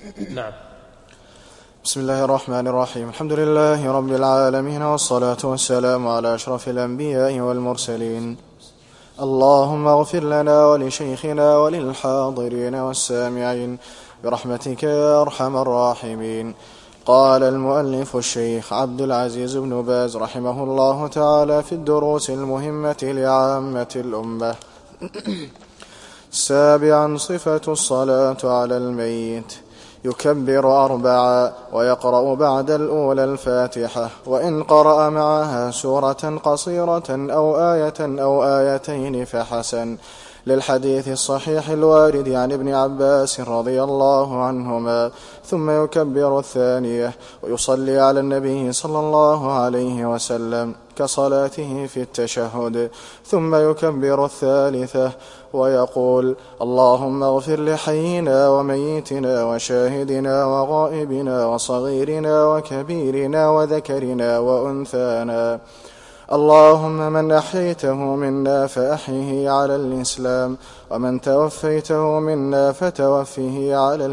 نعم. بسم الله الرحمن الرحيم. الحمد لله رب العالمين، والصلاة والسلام على أشرف الأنبياء والمرسلين. اللهم اغفر لنا ولشيخنا وللحاضرين والسامعين برحمتك يا أرحم الراحمين. قال المؤلف الشيخ عبد العزيز بن باز رحمه الله تعالى في الدروس المهمة لعامة الأمة: سابعا: صفة الصلاة على الميت. يكبر 4 ويقرأ بعد الأولى الفاتحة، وإن قرأ معها سورة قصيرة أو آية أو آيتين فحسن، للحديث الصحيح الوارد عن ابن عباس رضي الله عنهما. ثم يكبر 2 ويصلي على النبي صلى الله عليه وسلم كصلاته في التشهد. ثم يكبر 3 ويقول: اللهم اغفر لحينا وميتنا وشاهدنا وغائبنا وصغيرنا وكبيرنا وذكرنا وأنثانا. اللهم من أحييته منا فأحيه على الإسلام، ومن توفيته منا فتوفه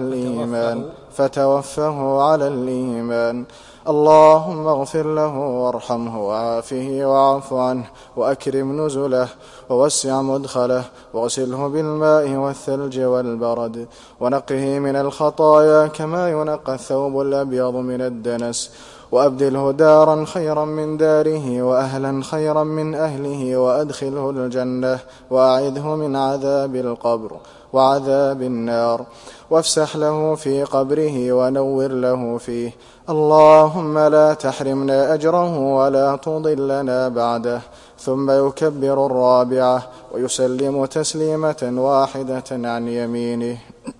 على الإيمان. اللهم اغفر له وارحمه وعافه وعاف عنه وأكرم نزله ووسع مدخله، واغسله بالماء والثلج والبرد، ونقه من الخطايا كما ينقى الثوب الأبيض من الدنس، وأبدله دارا خيرا من داره وأهلا خيرا من أهله، وأدخله الجنة، وأعذه من عذاب القبر وعذاب النار، وافسح له في قبره ونور له فيه. اللهم لا تحرمنا أجره ولا تضلنا بعده. ثم يكبر 4 ويسلم تسليمة واحدة عن يمينه.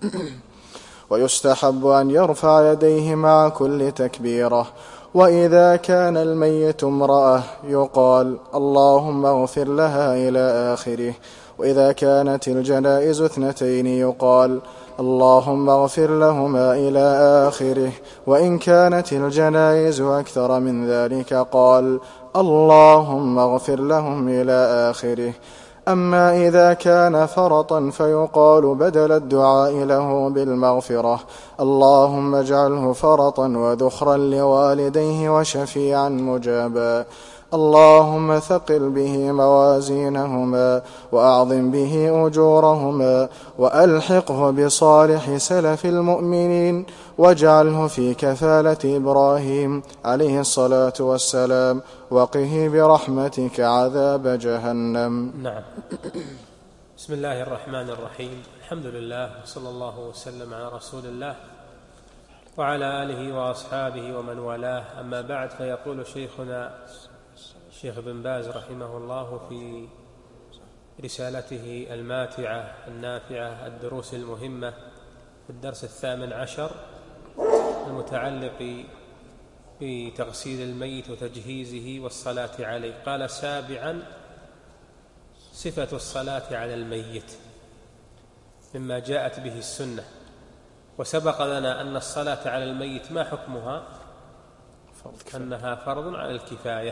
ويستحب أن يرفع يديه مع كل تكبيرة. وإذا كان الميت امرأة يقال: اللهم اغفر لها إلى آخره. وإذا كانت الجنائز 2 يقال: اللهم اغفر لهما إلى آخره. وإن كانت الجنائز أكثر من ذلك قال: اللهم اغفر لهم إلى آخره. أما إذا كان فرطا فيقال بدل الدعاء له بالمغفرة: اللهم اجعله فرطا وذخرا لوالديه وشفيعا مجابا. اللهم ثقل به موازينهما، وأعظم به أجورهما، وألحقه بصالح سلف المؤمنين، واجعله في كفالة إبراهيم عليه الصلاة والسلام، وقه برحمتك عذاب جهنم. نعم. بسم الله الرحمن الرحيم. الحمد لله، وصلى الله وسلم على رسول الله وعلى آله وأصحابه ومن والاه. أما بعد، فيقول شيخنا الشيخ بن باز رحمه الله في رسالته الماتعة النافعة الدروس المهمة في الدرس 18 المتعلق بتغسيل الميت وتجهيزه والصلاة عليه، قال: سابعا: صفة الصلاة على الميت مما جاءت به السنة. وسبق لنا أن الصلاة على الميت ما حكمها؟ أنها فرض على الكفاية،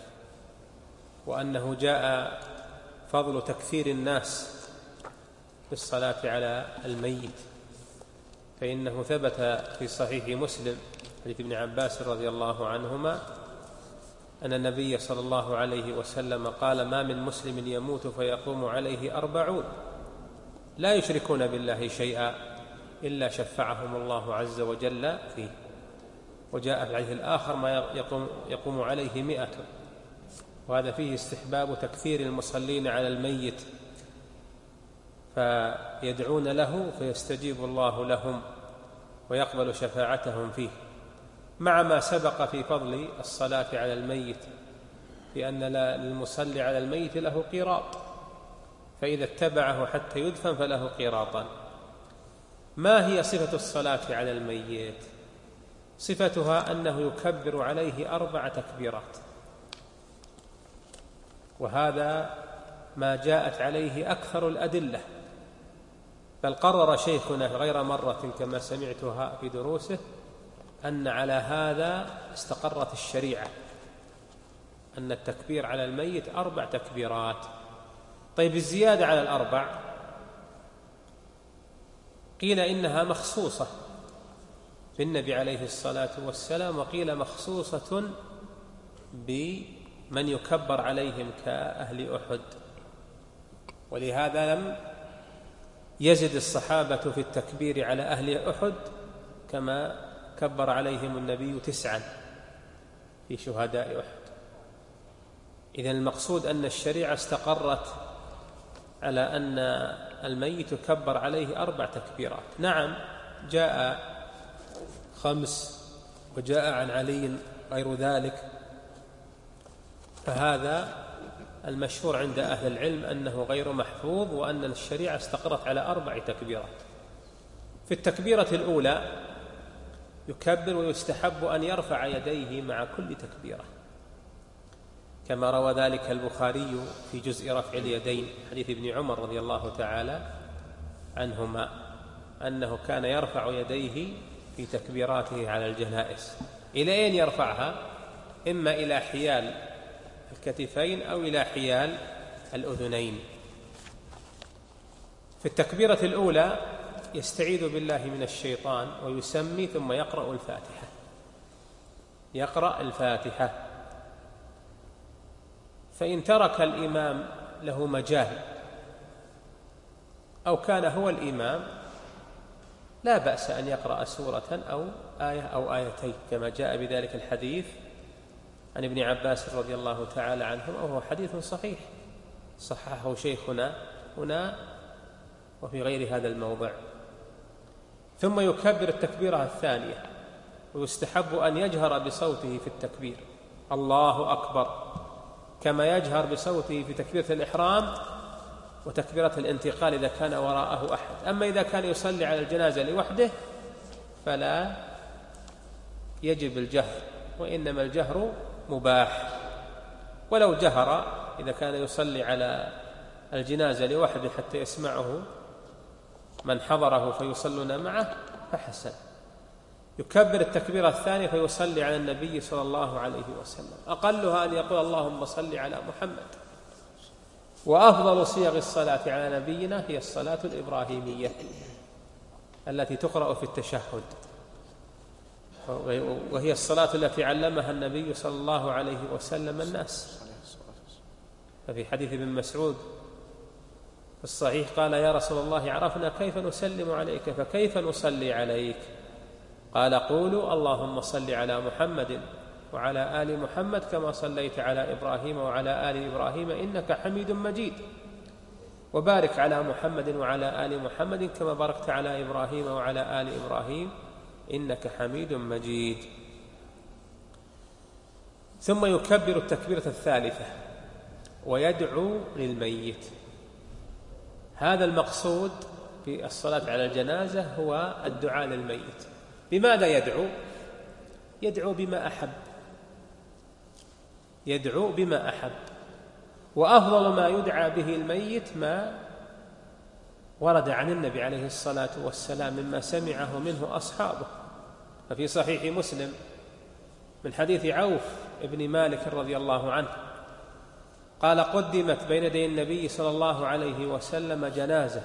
وأنه جاء فضل تكثير الناس بالصلاة على الميت، فإنه ثبت في صحيح مسلم حديث ابن عباس رضي الله عنهما أن النبي صلى الله عليه وسلم قال: ما من مسلم يموت فيقوم عليه 40 لا يشركون بالله شيئا إلا شفعهم الله عز وجل فيه. وجاء في الحديث الآخر: ما يقوم عليه 100. وهذا فيه استحباب تكثير المصلين على الميت، فيدعون له فيستجيب الله لهم ويقبل شفاعتهم فيه، مع ما سبق في فضل الصلاة على الميت، لأن للمصلي على الميت له قيراط، فإذا اتبعه حتى يدفن فله قيراطان. ما هي صفة الصلاة على الميت؟ صفتها أنه يكبر عليه 4 تكبيرات، وهذا ما جاءت عليه أكثر الأدلة، بل قرر شيخنا غير مرة كما سمعتها في دروسه أن على هذا استقرت الشريعة، أن التكبير على الميت 4 تكبيرات. طيب، الزيادة على 4 قيل إنها مخصوصة بالنبي عليه الصلاة والسلام، وقيل مخصوصة بمن يكبر عليهم كأهل أحد. ولهذا لم يزد الصحابة في التكبير على أهل أحد كما كبر عليهم النبي 9 في شهداء أحد. إذن المقصود أن الشريعة استقرت على أن الميت يكبر عليه 4 تكبيرات. نعم، جاء 5 وجاء عن علي غير ذلك، فهذا المشهور عند أهل العلم أنه غير محفوظ، وأن الشريعة استقرت على 4 تكبيرات. في التكبيرة الأولى يكبر ويستحب أن يرفع يديه مع كل تكبيرة، كما روى ذلك البخاري في جزء رفع اليدين، حديث ابن عمر رضي الله تعالى عنهما، أنه كان يرفع يديه في تكبيراته على الجنائز. إلى أين يرفعها؟ إما إلى حيال الكتفين أو إلى حيال الأذنين. في التكبيرة الأولى يستعيذ بالله من الشيطان ويسمي، ثم يقرأ الفاتحة. يقرأ الفاتحة. فإن ترك الإمام له مجال أو كان هو الإمام لا بأس أن يقرأ سورة أو آية أو آيتين، كما جاء بذلك الحديث عن ابن عباس رضي الله تعالى عنهما، وهو حديث صحيح صححه شيخنا هنا وفي غير هذا الموضع. ثم يكبر التكبيرة الثانية، ويستحب أن يجهر بصوته في التكبير الله أكبر، كما يجهر بصوته في تكبيرة الإحرام وتكبيرة الانتقال إذا كان وراءه أحد. أما إذا كان يصلي على الجنازة لوحده فلا يجب الجهر، وإنما الجهر مباح. ولو جهر إذا كان يصلي على الجنازة لوحده حتى يسمعه من حضره فيصلون معه فحسن. يكبر التكبيرة الثانية فيصلي على النبي صلى الله عليه وسلم، أقلها أن يقول اللهم صل على محمد. وأفضل صيغ الصلاة على نبينا هي الصلاة الإبراهيمية التي تقرأ في التشهد، وهي الصلاة التي علمها النبي صلى الله عليه وسلم الناس. ففي حديث ابن مسعود في الصحيح قال يا رسول الله عرفنا كيف نسلم عليك فكيف نصلي عليك؟ قال قولوا اللهم صل على محمد وعلى آل محمد كما صليت على إبراهيم وعلى آل إبراهيم إنك حميد مجيد، وبارك على محمد وعلى آل محمد كما باركت على إبراهيم وعلى آل إبراهيم إنك حميد مجيد. ثم يكبر التكبيرة الثالثة ويدعو للميت. هذا المقصود في الصلاة على الجنازة هو الدعاء للميت. بماذا يدعو؟ يدعو بما أحب، يدعو بما أحب. وأفضل ما يدعى به الميت ما ورد عن النبي عليه الصلاة والسلام مما سمعه منه أصحابه. ففي صحيح مسلم من حديث عوف ابن مالك رضي الله عنه قال قدمت بين يدي النبي صلى الله عليه وسلم جنازة،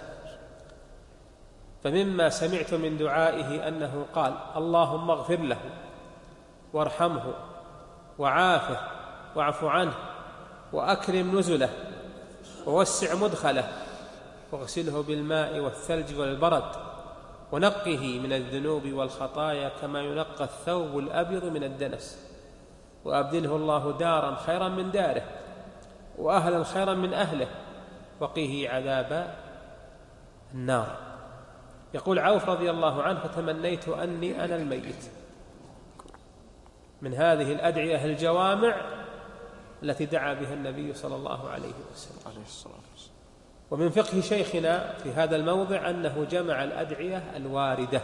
فمما سمعت من دعائه أنه قال اللهم اغفر له وارحمه وعافه واعف عنه وأكرم نزله ووسع مدخله واغسله بالماء والثلج والبرد ونقه من الذنوب والخطايا كما ينقى الثوب الأبيض من الدنس، وأبدله الله دارا خيرا من داره وأهلا خيرا من أهله وقيه عذاب النار. يقول عوف رضي الله عنه فتمنيت أني أنا الميت. من هذه الأدعية الجوامع التي دعا بها النبي صلى الله عليه وسلم. ومن فقه شيخنا في هذا الموضع أنه جمع الأدعية الواردة،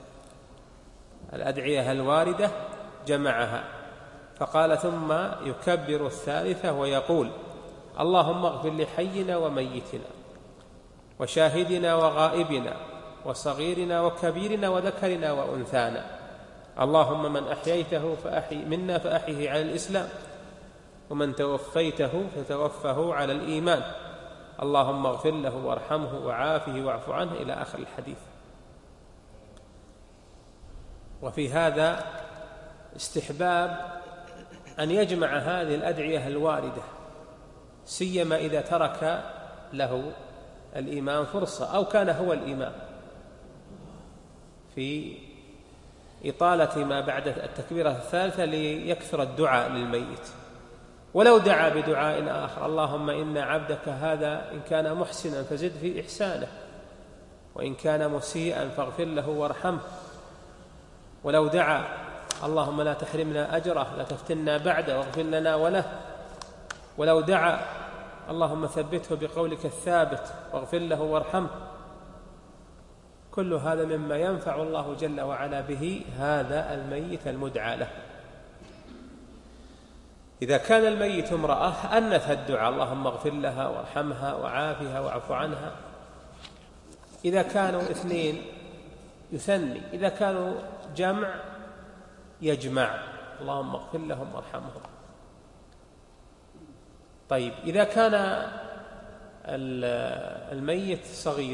الأدعية الواردة جمعها، فقال ثم يكبر الثالثة ويقول اللهم اغفر لحينا وميتنا وشاهدنا وغائبنا وصغيرنا وكبيرنا وذكرنا وأنثانا، اللهم من أحييته منا فأحيه على الإسلام ومن توفيته فتوفه على الإيمان، اللهم اغفر له وارحمه وعافه واعف عنه إلى آخر الحديث. وفي هذا استحباب أن يجمع هذه الأدعية الواردة، سيما إذا ترك له الإمام فرصة أو كان هو الإمام في إطالة ما بعد التكبيرة الثالثة ليكثر الدعاء للميت. ولو دعا بدعاء آخر: اللهم إن عبدك هذا إن كان محسنا فزد في إحسانه، وإن كان مسيئا فاغفر له وارحمه. ولو دعا: اللهم لا تحرمنا أجره، لا تفتنا بعده واغفر لنا وله. ولو دعا: اللهم ثبته بقولك الثابت واغفر له وارحمه. كل هذا مما ينفع الله جل وعلا به هذا الميت المدعى له. إذا كان الميت امرأة أنث الدعاء: اللهم اغفر لها وارحمها وعافها واعف عنها. إذا كانوا اثنين يثني، إذا كانوا جمع يجمع: اللهم اغفر لهم وارحمهم. طيب، إذا كان الميت صغير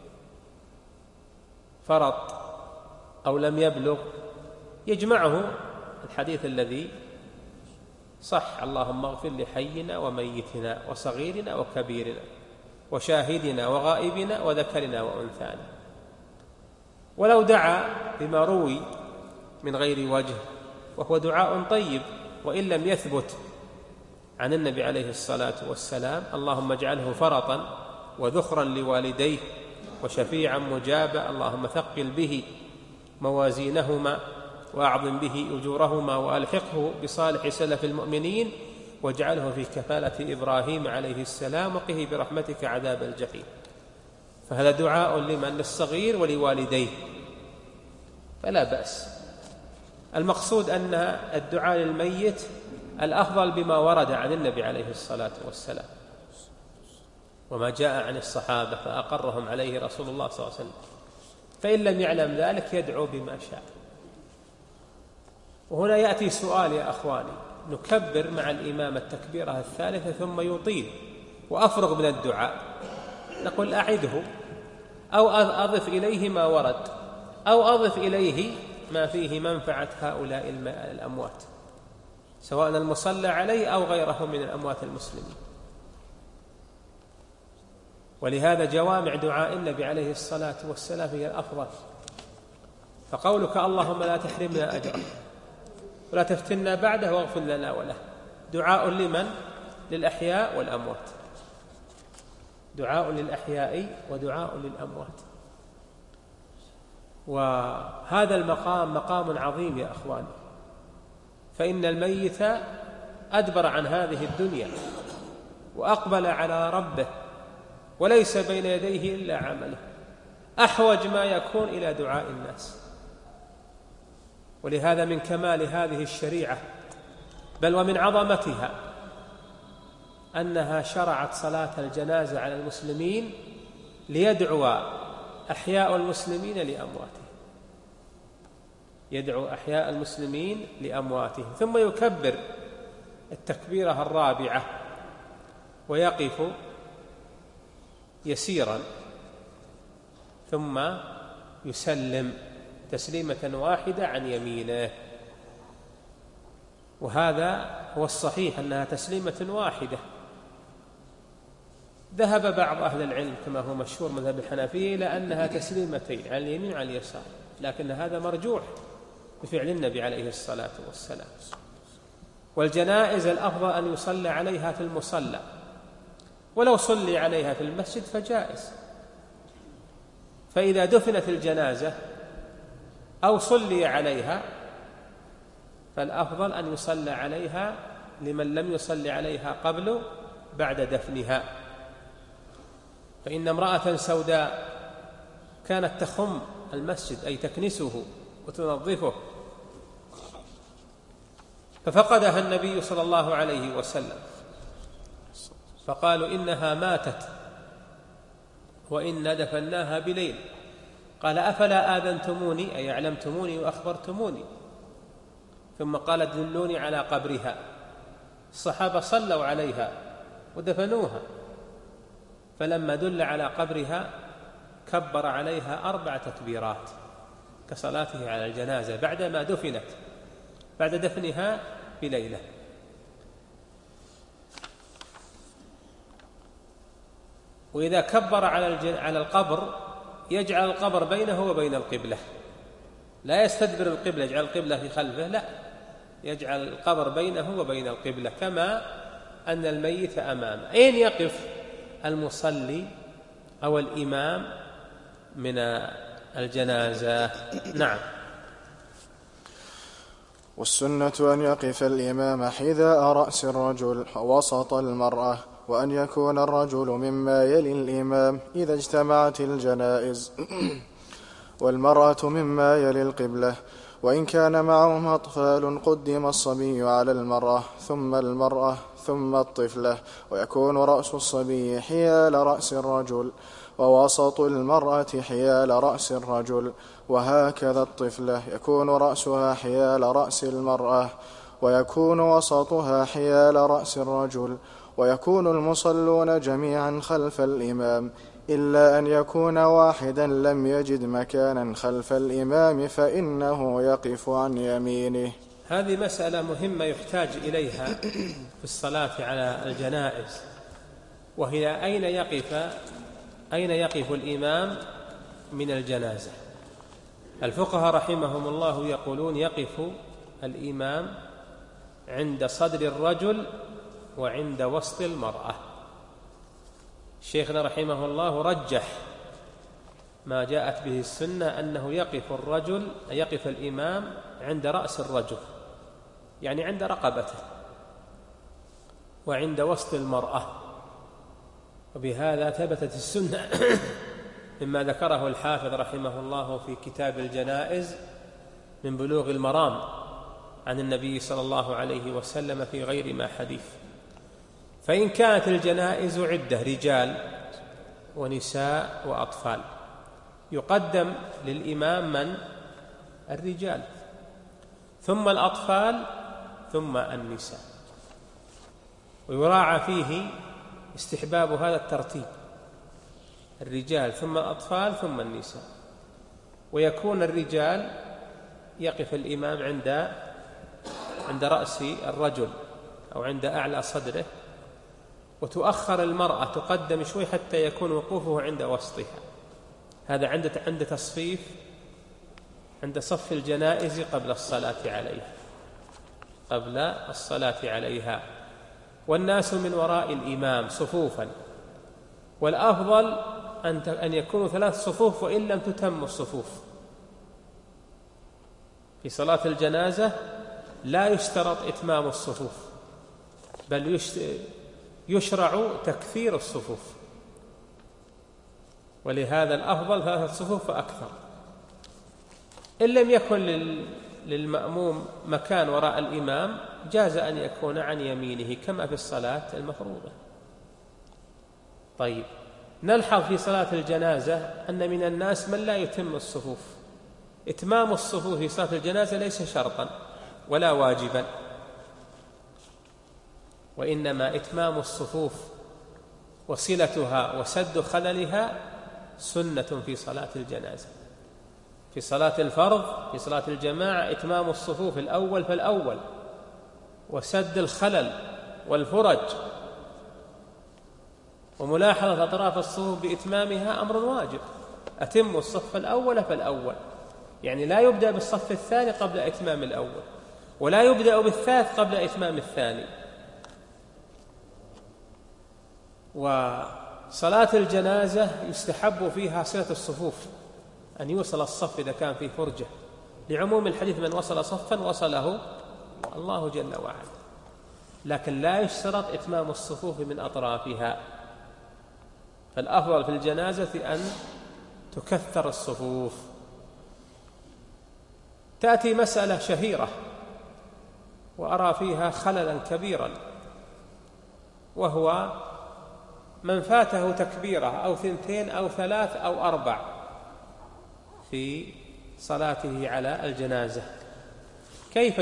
فرط أو لم يبلغ يجمعه الحديث الذي صح: اللهم اغفر لحينا وميتنا وصغيرنا وكبيرنا وشاهدنا وغائبنا وذكرنا وأنثانا. ولو دعا بما روي من غير وجه وهو دعاء طيب وإن لم يثبت عن النبي عليه الصلاة والسلام: اللهم اجعله فرطا وذخرا لوالديه وشفيعا مجابا، اللهم ثقل به موازينهما وأعظم به أجورهما وألحقه بصالح سلف المؤمنين واجعله في كفالة إبراهيم عليه السلام وقه برحمتك عذاب الجحيم. فهذا دعاء لمن؟ للصغير ولوالديه، فلا بأس. المقصود أن الدعاء للميت الأفضل بما ورد عن النبي عليه الصلاة والسلام وما جاء عن الصحابة فأقرهم عليه رسول الله صلى الله عليه وسلم. فإن لم يعلم ذلك يدعو بما شاء. وهنا يأتي سؤال يا أخواني: نكبر مع الإمام التكبيرة الثالثة ثم يطيل وأفرغ من الدعاء، نقول أعده أو أضف إليه ما ورد أو أضف إليه ما فيه منفعة هؤلاء الأموات، سواء المصلى عليه أو غيره من الأموات المسلمين. ولهذا جوامع دعاء النبي عليه الصلاة والسلام هي الأفضل. فقولك اللهم لا تحرمنا أجره ولا تفتنا بعده واغفر لنا وله دعاء لمن؟ للأحياء والأموات، دعاء للأحياء ودعاء للأموات. وهذا المقام مقام عظيم يا أخواني، فإن الميت أدبر عن هذه الدنيا وأقبل على ربه وليس بين يديه إلا عمله، أحوج ما يكون إلى دعاء الناس. ولهذا من كمال هذه الشريعة بل ومن عظمتها أنها شرعت صلاة الجنازة على المسلمين ليدعو أحياء المسلمين لأمواتهم، يدعو أحياء المسلمين لأمواتهم، ثم يكبر التكبيرة الرابعة ويقف يسيرا ثم يسلم تسليمة واحدة عن يمينه. وهذا هو الصحيح أنها تسليمة واحدة. ذهب بعض أهل العلم كما هو مشهور مذهب الحنفية إلى أنها تسليمتين على اليمين وعلى اليسار، لكن هذا مرجوح بفعل النبي عليه الصلاة والسلام. والجنائز الأفضل أن يصلى عليها في المصلى، ولو صلي عليها في المسجد فجائز. فإذا دفنت الجنازة أو صلي عليها فالأفضل أن يصلى عليها لمن لم يصلي عليها قبل بعد دفنها. فإن امرأة سوداء كانت تخم المسجد أي تكنسه وتنظفه، ففقدها النبي صلى الله عليه وسلم فقالوا إنها ماتت وإنا دفناها بليل. قال أفلا آذنتموني أي أعلمتموني وأخبرتموني؟ ثم قال دلوني على قبرها. الصحابة صلوا عليها ودفنوها، فلما دل على قبرها كبر عليها 4 تكبيرات، كصلاته على الجنازة بعدما دفنت بعد دفنها بليلة. وإذا كبر على القبر يجعل القبر بينه وبين القبلة، لا يستدبر القبلة يجعل القبلة في خلفه، لا، يجعل القبر بينه وبين القبلة، كما أن الميت أمامه. أين يقف المصلي أو الإمام من الجنازة؟ نعم. والسنة أن يقف الإمام حذاء رأس الرجل وسط المرأة، وأن يكون الرجل مما يلي الإمام إذا اجتمعت الجنائز، والمرأة مما يلي القبلة. وإن كان معهم أطفال قدم الصبي على المرأة ثم الطفلة، ويكون رأس الصبي حيال رأس الرجل، ووسط المرأة حيال رأس الرجل، وهكذا الطفلة يكون رأسها حيال رأس المرأة، ويكون وسطها حيال رأس الرجل. ويكون المصلون جميعا خلف الإمام، إلا أن يكون واحدا لم يجد مكانا خلف الإمام فإنه يقف عن يمينه. هذه مسألة مهمة يحتاج إليها في الصلاة على الجنائز، وهي أين يقف الإمام من الجنازة. الفقهاء رحمهم الله يقولون يقف الإمام عند صدر الرجل وعند وسط المرأة. شيخنا رحمه الله رجح ما جاءت به السنة أنه يقف الإمام عند رأس الرجل، يعني عند رقبته، وعند وسط المرأة. وبهذا ثبتت السنة مما ذكره الحافظ رحمه الله في كتاب الجنائز من بلوغ المرام عن النبي صلى الله عليه وسلم في غير ما حديث. فإن كانت الجنائز عدة رجال ونساء وأطفال يقدم للإمام من؟ الرجال، ثم الأطفال، ثم النساء. ويراعى فيه استحباب هذا الترتيب، الرجال ثم الأطفال ثم النساء. ويكون الرجال يقف الإمام عند رأس الرجل أو عند أعلى صدره، وتؤخر المرأة تقدم شوي حتى يكون وقوفه عند وسطها. هذا عند صف الجنائز قبل الصلاة عليها. والناس من وراء الإمام صفوفا، والأفضل أن يكونوا 3 صفوف وإن لم تتم الصفوف. في صلاة الجنازة لا يشترط إتمام الصفوف، بل يشرع تكثير الصفوف، ولهذا الأفضل 3 صفوف فأكثر. إن لم يكن للمأموم مكان وراء الإمام جاز أن يكون عن يمينه كما في الصلاة المفروضة. طيب، نلحظ في صلاة الجنازة أن من الناس من لا يتم الصفوف. إتمام الصفوف في صلاة الجنازة ليس شرطا ولا واجبا، وإنما إتمام الصفوف وصلتها وسد خللها سنة في صلاة الجنازة. في صلاة الفرض، في صلاة الجماعة، إتمام الصفوف الأول فالأول، وسد الخلل والفرج وملاحظة أطراف الصفوف بإتمامها أمر واجب. أتم الصف الأول فالأول، يعني لا يبدأ بالصف الثاني قبل إتمام الأول، ولا يبدأ بالثالث قبل إتمام الثاني. وصلاة الجنازة يستحب فيها صلة الصفوف، أن يوصل الصف إذا كان فيه فرجة، لعموم الحديث من وصل صفا وصله الله جل وعلا. لكن لا يشترط إتمام الصفوف من أطرافها، فالأفضل في الجنازة أن تكثر الصفوف. تأتي مسألة شهيرة وأرى فيها خللا كبيرا، وهو من فاته تكبيرة أو 2 أو 3 أو 4 في صلاته على الجنازة، كيف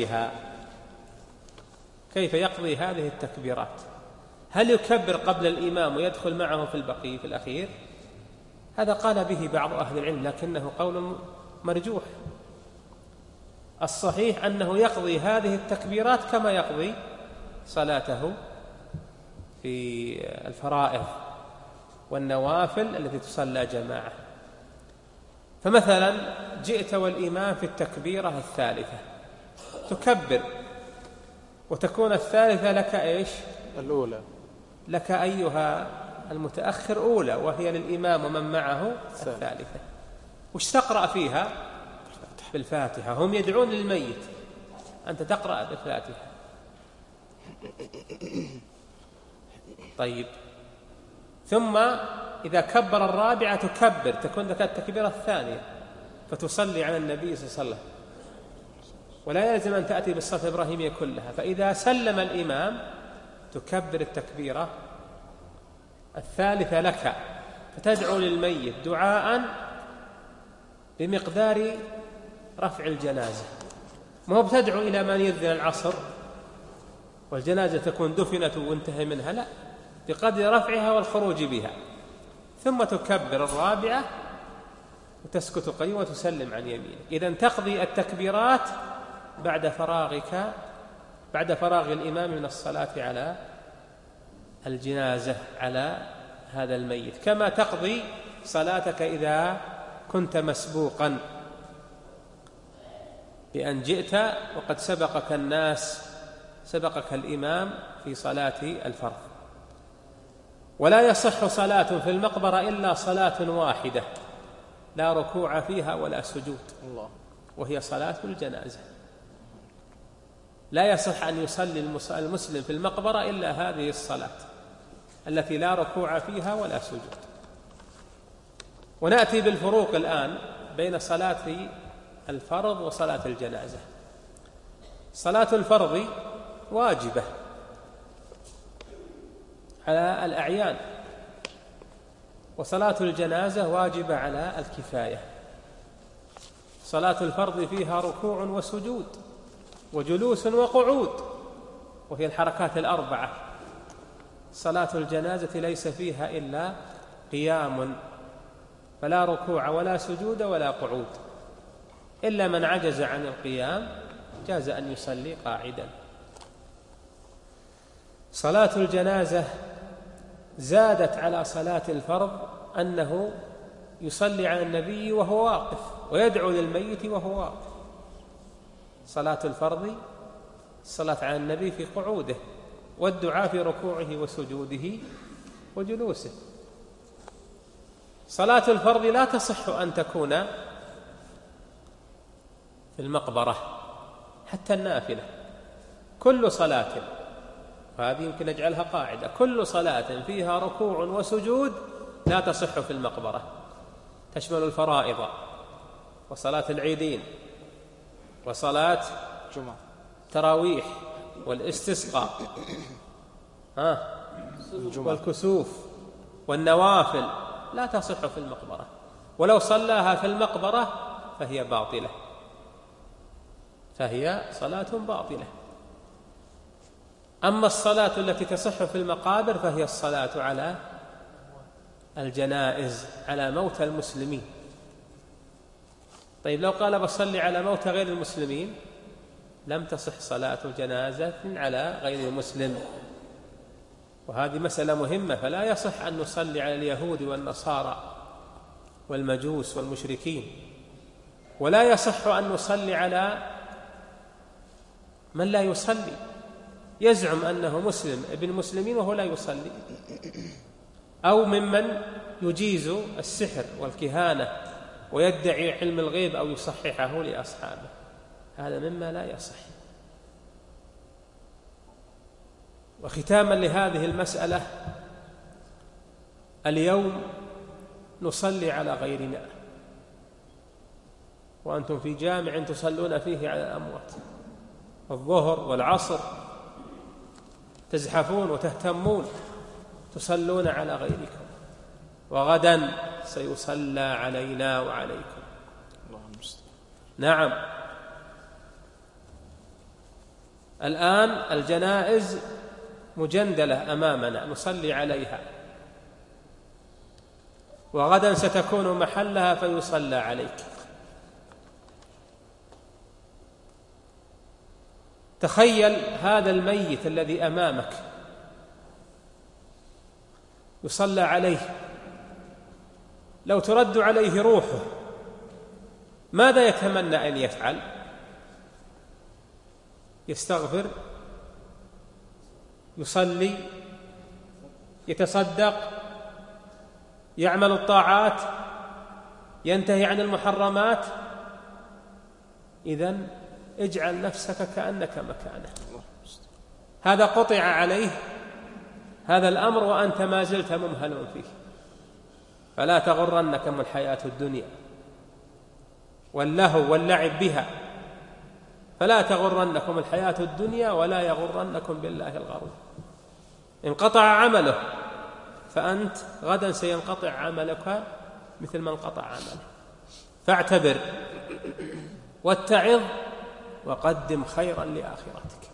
يقضي هذه التكبيرات؟ هل يكبر قبل الإمام ويدخل معه في الأخير؟ هذا قال به بعض أهل العلم، لكنه قول مرجوح. الصحيح أنه يقضي هذه التكبيرات كما يقضي صلاته في الفرائض والنوافل التي تصلى جماعة. فمثلا جئت والإمام في التكبيرة الثالثة تكبر، وتكون الثالثة لك إيش؟ الأولى لك أيها المتأخر أولى، وهي للإمام ومن معه الثالثة. وش تقرأ فيها؟ بالفاتحة. هم يدعون للميت، أنت تقرأ بالفاتحة. طيب، ثم إذا كبر الرابعة تكبر، تكون لك التكبيرة الثانية فتصلي على النبي صلى الله عليه وسلم، ولا يلزم أن تأتي بالصلاة الإبراهيمية كلها. فإذا سلم الإمام تكبر التكبيرة الثالثة لك، فتدعو للميت دعاء بمقدار رفع الجنازة. ما هو بتدعو إلى من يذن العصر والجنازة تكون دفنت وانتهى منها، لا، بقدر رفعها والخروج بها. ثم تكبر الرابعة وتسكت قليلا وتسلم عن يمينك. إذن تقضي التكبيرات بعد فراغ الإمام من الصلاة على الجنازة على هذا الميت، كما تقضي صلاتك إذا كنت مسبوقا بأن جئت وقد سبقك الإمام في صلاة الفرض. ولا يصح صلاة في المقبرة إلا صلاة واحدة لا ركوع فيها ولا سجود، وهي صلاة الجنازة. لا يصح أن يصلي المسلم في المقبرة إلا هذه الصلاة التي لا ركوع فيها ولا سجود. ونأتي بالفروق الآن بين صلاة الفرض وصلاة الجنازة. صلاة الفرض واجبة على الأعيان، وصلاة الجنازة واجبة على الكفاية. صلاة الفرض فيها ركوع وسجود وجلوس وقعود، وهي الحركات الأربعة. صلاة الجنازة ليس فيها إلا قيام، فلا ركوع ولا سجود ولا قعود، إلا من عجز عن القيام جاز أن يصلي قاعدا. صلاة الجنازة زادت على صلاة الفرض أنه يصلي على النبي وهو واقف ويدعو للميت وهو واقف. صلاة الفرض الصلاة على النبي في قعوده، والدعاء في ركوعه وسجوده وجلوسه. صلاة الفرض لا تصح أن تكون في المقبرة، حتى النافلة. كل صلاة، وهذه يمكن نجعلها قاعدة، كل صلاة فيها ركوع وسجود لا تصح في المقبرة. تشمل الفرائض وصلاة العيدين وصلاة تراويح والاستسقاء والكسوف والنوافل، لا تصح في المقبرة. ولو صلاها في المقبرة فهي باطلة، فهي صلاة باطلة. أما الصلاة التي تصح في المقابر فهي الصلاة على الجنائز، على موتى المسلمين. طيب، لو قال بصلي على موتى غير المسلمين لم تصح صلاة جنازة على غير المسلم، وهذه مسألة مهمة. فلا يصح أن نصلي على اليهود والنصارى والمجوس والمشركين، ولا يصح أن نصلي على من لا يصلي، يزعم أنه مسلم ابن مسلمين وهو لا يصلي، أو ممن يجيز السحر والكهانة ويدعي علم الغيب أو يصححه لأصحابه. هذا مما لا يصح. وختاما لهذه المسألة، اليوم نصلي على غيرنا وأنتم في جامع تصلون فيه على الأموات، الظهر والعصر تزحفون وتهتمون تصلون على غيركم، وغدا سيصلى علينا وعليكم. نعم، الآن الجنائز مجندلة أمامنا نصلي عليها، وغدا ستكون محلها فيصلى عليك. تخيل هذا الميت الذي أمامك يصلى عليه، لو ترد عليه روحه ماذا يتمنى أن يفعل؟ يستغفر، يصلي، يتصدق، يعمل الطاعات، ينتهي عن المحرمات. إذن اجعل نفسك كأنك مكانه. هذا قطع عليه هذا الأمر وأنت ما زلت ممهل فيه، فلا تغرنكم الحياة الدنيا واللهو واللعب بها، فلا تغرنكم الحياة الدنيا ولا يغرنكم بالله الغرور. انقطع عمله فأنت غدا سينقطع عملك مثل ما انقطع عمله. فاعتبر واتعظ وقدم خيرا لآخرتك.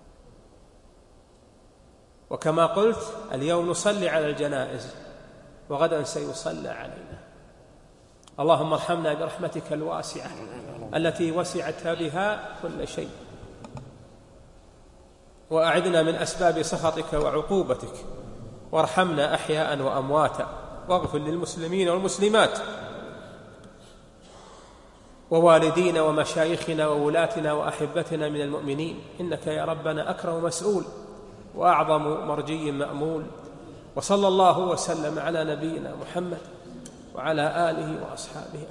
وكما قلت اليوم نصلي على الجنائز وغدا سيصلى علينا. اللهم ارحمنا برحمتك الواسعة التي وسعت بها كل شيء، وأعذنا من أسباب سخطك وعقوبتك، وارحمنا أحياء وأمواتا، واغفر للمسلمين والمسلمات ووالدينا ومشايخنا وولاتنا وأحبتنا من المؤمنين، إنك يا ربنا أكرم مسؤول وأعظم مرجي مأمول. وصلى الله وسلم على نبينا محمد وعلى آله وأصحابه.